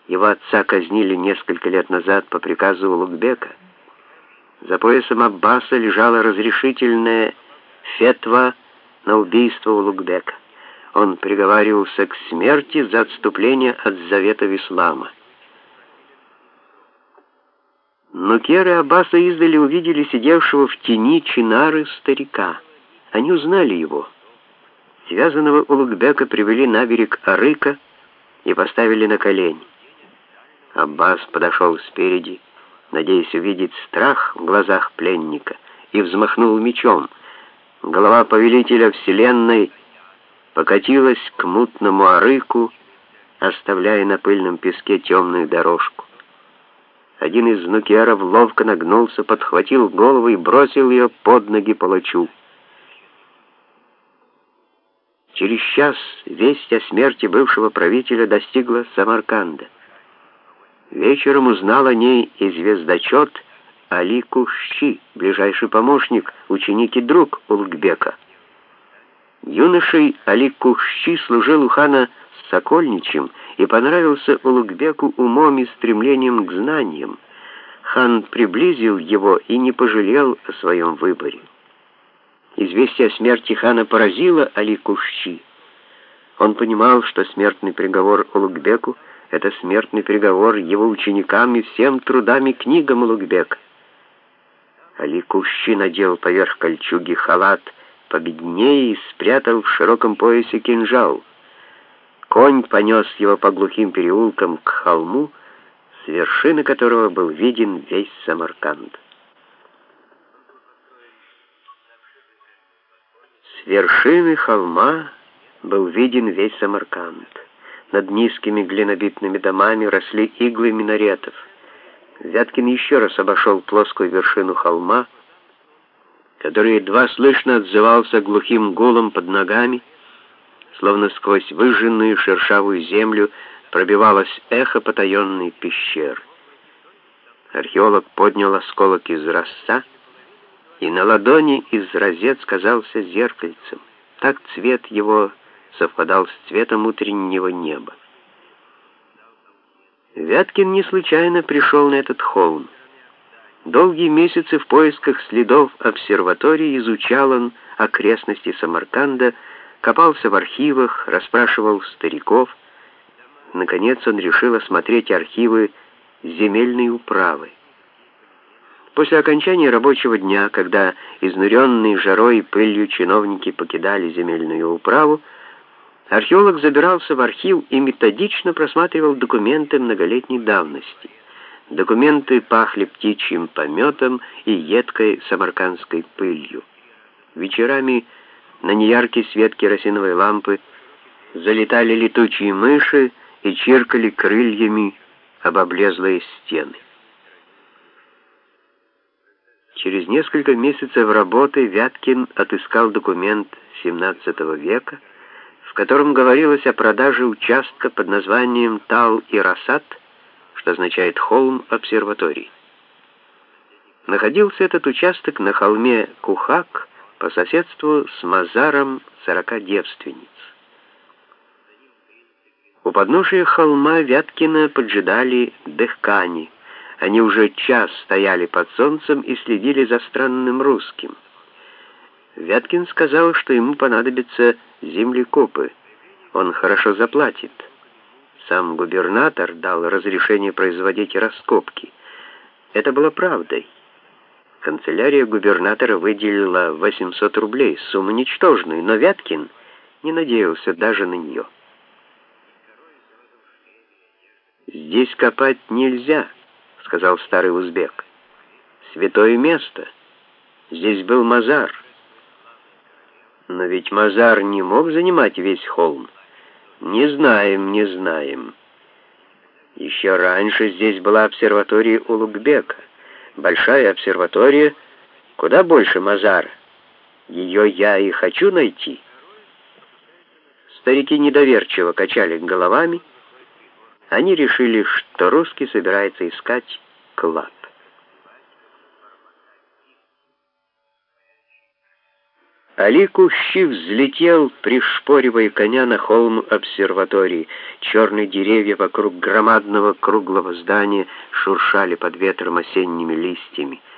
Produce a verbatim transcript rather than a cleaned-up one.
Его отца казнили несколько лет назад по приказу Улугбека. За поясом Аббаса лежала разрешительная фетва на убийство Улугбека. Он приговаривался к смерти за отступление от заветов ислама. Нукеры Аббаса издали увидели сидевшего в тени чинары старика. Они узнали его. Связанного Улугбека привели на берег Арыка и поставили на колени. Аббас подошел спереди, надеясь увидеть страх в глазах пленника, и взмахнул мечом. Голова повелителя вселенной покатилась к мутному Арыку, оставляя на пыльном песке темную дорожку. Один из нукеров ловко нагнулся, подхватил голову и бросил ее под ноги палачу. Через час весть о смерти бывшего правителя достигла Самарканда. Вечером узнал о ней и звездочет Али Кушчи, ближайший помощник, ученик и друг Улугбека. Юношей Али Кушчи служил у хана сокольничем и понравился Улугбеку умом и стремлением к знаниям. Хан приблизил его и не пожалел о своем выборе. Известие о смерти хана поразило Али Кушчи. Он понимал, что смертный приговор Улугбеку — это смертный приговор его ученикам и всем трудам и книгам Улугбека. Али Кушчи надел поверх кольчуги халат победнее и спрятал в широком поясе кинжал. Конь понес его по глухим переулкам к холму, с вершины которого был виден весь Самарканд. С вершины холма был виден весь Самарканд. Над низкими глинобитными домами росли иглы минаретов. Вяткин еще раз обошел плоскую вершину холма, который едва слышно отзывался глухим гулом под ногами, словно сквозь выжженную шершавую землю пробивалось эхо потаенной пещеры. Археолог поднял осколок из разца, и на ладони из разец казался зеркальцем. Так цвет его совпадал с цветом утреннего неба. Вяткин не случайно пришел на этот холм. Долгие месяцы в поисках следов обсерватории изучал он окрестности Самарканда, копался в архивах, расспрашивал стариков. Наконец он решил осмотреть архивы земельной управы. После окончания рабочего дня, когда изнуренные жарой и пылью чиновники покидали земельную управу, археолог забирался в архив и методично просматривал документы многолетней давности. Документы пахли птичьим пометом и едкой самаркандской пылью. Вечерами на неяркий свет керосиновой лампы залетали летучие мыши и чиркали крыльями об облезлые стены. Через несколько месяцев работы Вяткин отыскал документ семнадцатого века, в котором говорилось о продаже участка под названием Тал-и-Расат, что означает «холм обсерватории». Находился этот участок на холме Кухак по соседству с мазаром сорока девственниц. У подножия холма Вяткина поджидали дехкани. Они уже час стояли под солнцем и следили за странным русским. Вяткин сказал, что ему понадобятся землекопы. Он хорошо заплатит. Сам губернатор дал разрешение производить раскопки. Это было правдой. Канцелярия губернатора выделила восемьсот рублей, сумму ничтожную, но Вяткин не надеялся даже на нее. «Здесь копать нельзя», — сказал старый узбек. «Святое место. Здесь был мазар». «Но ведь мазар не мог занимать весь холм». «Не знаем, не знаем. Еще раньше здесь была обсерватория Улугбека. Большая обсерватория, куда больше мазара. Ее я и хочу найти». Старики недоверчиво качали головами. Они решили, что русский собирается искать клад. Али Кущи взлетел, пришпоривая коня, на холм обсерватории. Черные деревья вокруг громадного круглого здания шуршали под ветром осенними листьями.